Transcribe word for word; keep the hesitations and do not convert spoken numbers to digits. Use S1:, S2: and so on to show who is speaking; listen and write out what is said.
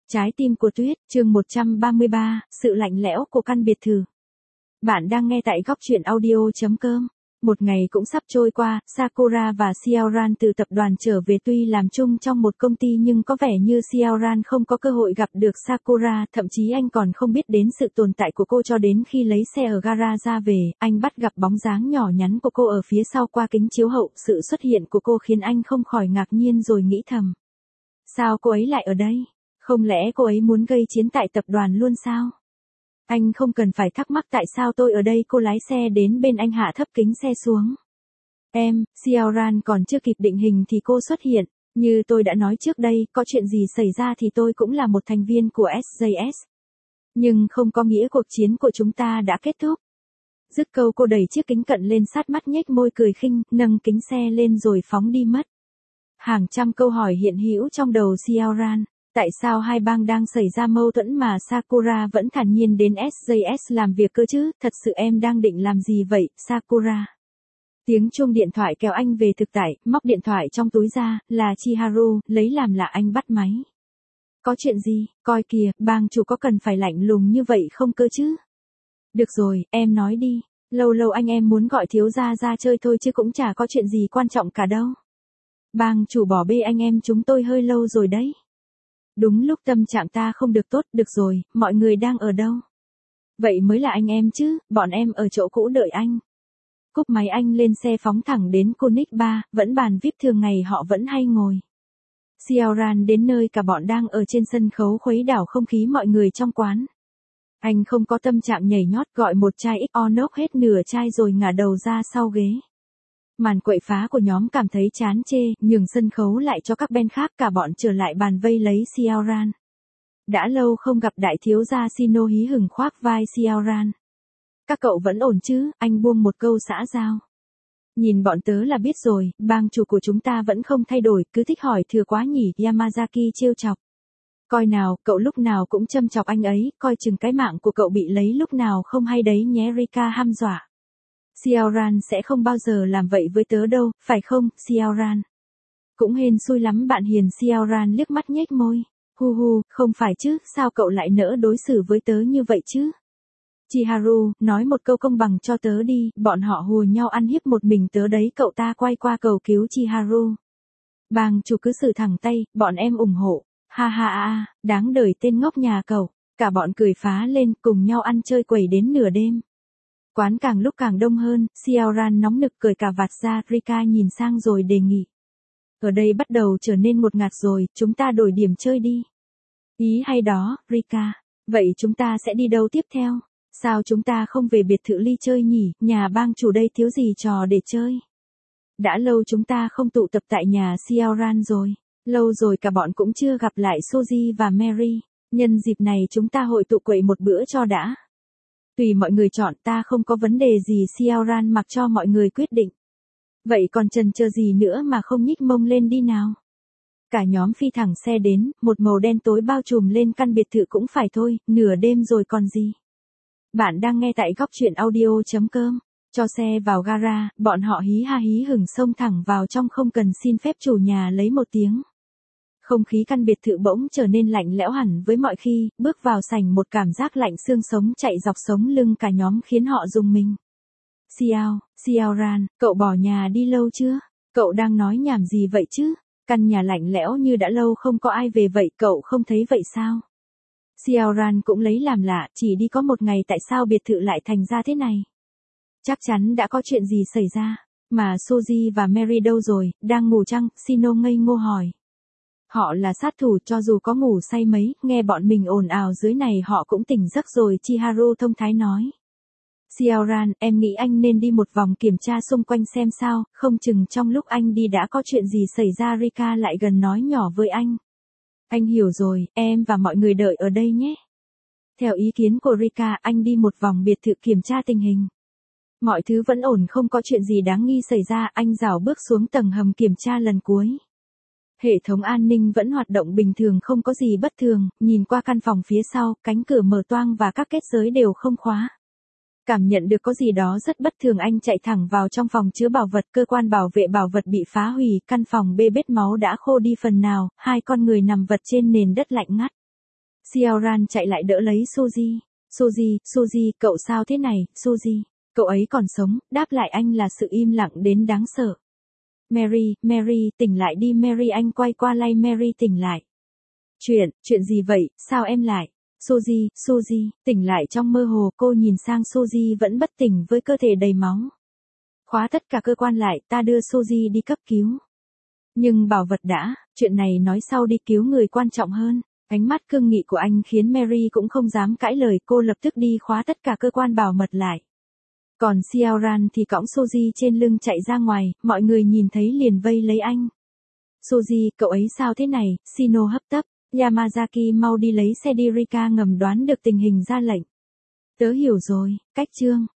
S1: Trái tim của tuyết, chương một trăm ba mươi ba, sự lạnh lẽo của căn biệt thự. Bạn đang nghe tại góc truyện audio chấm com. Một ngày cũng sắp trôi qua, Sakura và Xiaoran từ tập đoàn trở về tuy làm chung trong một công ty nhưng có vẻ như Xiaoran không có cơ hội gặp được Sakura, thậm chí anh còn không biết đến sự tồn tại của cô cho đến khi lấy xe ở gara ra về, anh bắt gặp bóng dáng nhỏ nhắn của cô ở phía sau qua kính chiếu hậu, sự xuất hiện của cô khiến anh không khỏi ngạc nhiên rồi nghĩ thầm. Sao cô ấy lại ở đây? Không lẽ cô ấy muốn gây chiến tại tập đoàn luôn sao? Anh không cần phải thắc mắc tại sao tôi ở đây. Cô lái xe đến bên anh, hạ thấp kính xe xuống. Em, Xiaoran còn chưa kịp định hình thì cô xuất hiện. Như tôi đã nói trước đây, có chuyện gì xảy ra thì tôi cũng là một thành viên của ét gi ét. Nhưng không có nghĩa cuộc chiến của chúng ta đã kết thúc. Dứt câu cô đẩy chiếc kính cận lên sát mắt, nhếch môi cười khinh, nâng kính xe lên rồi phóng đi mất. Hàng trăm câu hỏi hiện hữu trong đầu Xiaoran. Tại sao hai bang đang xảy ra mâu thuẫn mà Sakura vẫn thản nhiên đến ét gi ét làm việc cơ chứ? Thật sự em đang định làm gì vậy, Sakura? Tiếng chuông điện thoại kéo anh về thực tại, móc điện thoại trong túi ra, là Chiharu, lấy làm lạ anh bắt máy. Có chuyện gì? Coi kìa, bang chủ có cần phải lạnh lùng như vậy không cơ chứ? Được rồi, em nói đi. Lâu lâu anh em muốn gọi thiếu gia ra chơi thôi chứ cũng chả có chuyện gì quan trọng cả đâu. Bang chủ bỏ bê anh em chúng tôi hơi lâu rồi đấy. Đúng lúc tâm trạng ta không được tốt. Được rồi, mọi người đang ở đâu? Vậy mới là anh em chứ, bọn em ở chỗ cũ đợi anh. Cúp máy anh lên xe phóng thẳng đến Conic Bar, vẫn bàn víp thường ngày họ vẫn hay ngồi. Xiaoran đến nơi cả bọn đang ở trên sân khấu khuấy đảo không khí mọi người trong quán. Anh không có tâm trạng nhảy nhót, gọi một chai ích o nốc hết nửa chai rồi ngả đầu ra sau ghế. Màn quậy phá của nhóm cảm thấy chán chê, nhường sân khấu lại cho các band khác, cả bọn trở lại bàn vây lấy Xiaoran. Đã lâu không gặp đại thiếu gia, Shino hí hửng khoác vai Xiaoran. Các cậu vẫn ổn chứ? Anh buông một câu xã giao. Nhìn bọn tớ là biết rồi, bang chủ của chúng ta vẫn không thay đổi, cứ thích hỏi thừa quá nhỉ, Yamazaki trêu chọc. Coi nào, cậu lúc nào cũng châm chọc anh ấy, coi chừng cái mạng của cậu bị lấy lúc nào không hay đấy nhé, Rika hăm dọa. Xiaoran sẽ không bao giờ làm vậy với tớ đâu, phải không, Xiaoran? Cũng hên xui lắm bạn hiền. Xiaoran liếc mắt nhếch môi. Hu hu, không phải chứ, sao cậu lại nỡ đối xử với tớ như vậy chứ? Chiharu, nói một câu công bằng cho tớ đi, bọn họ hùa nhau ăn hiếp một mình tớ đấy. Cậu ta quay qua cầu cứu Chiharu. Bang chủ cứ xử thẳng tay, bọn em ủng hộ. Ha ha ha, đáng đời tên ngốc nhà cậu. Cả bọn cười phá lên, cùng nhau ăn chơi quẩy đến nửa đêm. Quán càng lúc càng đông hơn, Xiaoran nóng nực cởi cà vạt ra, Rika nhìn sang rồi đề nghị. Ở đây bắt đầu trở nên ngột ngạt rồi, chúng ta đổi điểm chơi đi. Ý hay đó, Rika. Vậy chúng ta sẽ đi đâu tiếp theo? Sao chúng ta không về biệt thự ly chơi nhỉ, nhà bang chủ đây thiếu gì trò để chơi. Đã lâu chúng ta không tụ tập tại nhà Xiaoran rồi. Lâu rồi cả bọn cũng chưa gặp lại Soji và Mary. Nhân dịp này chúng ta hội tụ quậy một bữa cho đã. Tùy mọi người chọn, ta không có vấn đề gì. Xiaoran mặc cho mọi người quyết định. Vậy còn chần chờ gì nữa mà không nhích mông lên đi nào. Cả nhóm phi thẳng xe đến, một màu đen tối bao trùm lên căn biệt thự cũng phải thôi, nửa đêm rồi còn gì. Bạn đang nghe tại góc truyện audio chấm com. Cho xe vào gara, bọn họ hí ha hí hửng xông thẳng vào trong không cần xin phép chủ nhà lấy một tiếng. Không khí căn biệt thự bỗng trở nên lạnh lẽo hẳn với mọi khi, bước vào sảnh một cảm giác lạnh xương sống chạy dọc sống lưng cả nhóm khiến họ rùng mình. Xiao, Xiaoran, cậu bỏ nhà đi lâu chưa? Cậu đang nói nhảm gì vậy chứ? Căn nhà lạnh lẽo như đã lâu không có ai về vậy, cậu không thấy vậy sao? Xiaoran cũng lấy làm lạ, chỉ đi có một ngày tại sao biệt thự lại thành ra thế này? Chắc chắn đã có chuyện gì xảy ra. Mà Soji và Mary đâu rồi, đang ngủ chăng? Shino ngây ngô hỏi. Họ là sát thủ, cho dù có ngủ say mấy, nghe bọn mình ồn ào dưới này họ cũng tỉnh giấc rồi, Chiharu thông thái nói. Xiaoran, em nghĩ anh nên đi một vòng kiểm tra xung quanh xem sao, không chừng trong lúc anh đi đã có chuyện gì xảy ra. Rika lại gần nói nhỏ với anh. Anh hiểu rồi, em và mọi người đợi ở đây nhé. Theo ý kiến của Rika, anh đi một vòng biệt thự kiểm tra tình hình. Mọi thứ vẫn ổn, không có chuyện gì đáng nghi xảy ra, anh rảo bước xuống tầng hầm kiểm tra lần cuối. Hệ thống an ninh vẫn hoạt động bình thường, không có gì bất thường, nhìn qua căn phòng phía sau, cánh cửa mở toang và các kết giới đều không khóa. Cảm nhận được có gì đó rất bất thường, anh chạy thẳng vào trong phòng chứa bảo vật, cơ quan bảo vệ bảo vật bị phá hủy, căn phòng bê bết máu đã khô đi phần nào, hai con người nằm vật trên nền đất lạnh ngắt. Xiaoran chạy lại đỡ lấy Suzy. Suzy, Suzy, cậu sao thế này, Suzy? Cậu ấy còn sống, đáp lại anh là sự im lặng đến đáng sợ. Mary, Mary, tỉnh lại đi Mary, anh quay qua lay Mary tỉnh lại. Chuyện, chuyện gì vậy, sao em lại? Suzy, Suzy, tỉnh lại trong mơ hồ, cô nhìn sang Suzy vẫn bất tỉnh với cơ thể đầy máu. Khóa tất cả cơ quan lại, ta đưa Suzy đi cấp cứu. Nhưng bảo vật đã, chuyện này nói sau đi, cứu người quan trọng hơn. Ánh mắt cương nghị của anh khiến Mary cũng không dám cãi lời, cô lập tức đi khóa tất cả cơ quan bảo mật lại. Còn Xiaoran thì cõng Suzy trên lưng chạy ra ngoài, mọi người nhìn thấy liền vây lấy anh. Suzy, cậu ấy sao thế này, Shino hấp tấp, Yamazaki mau đi lấy xe đi, Rika ngầm đoán được tình hình ra lệnh. Tớ hiểu rồi, cách chương.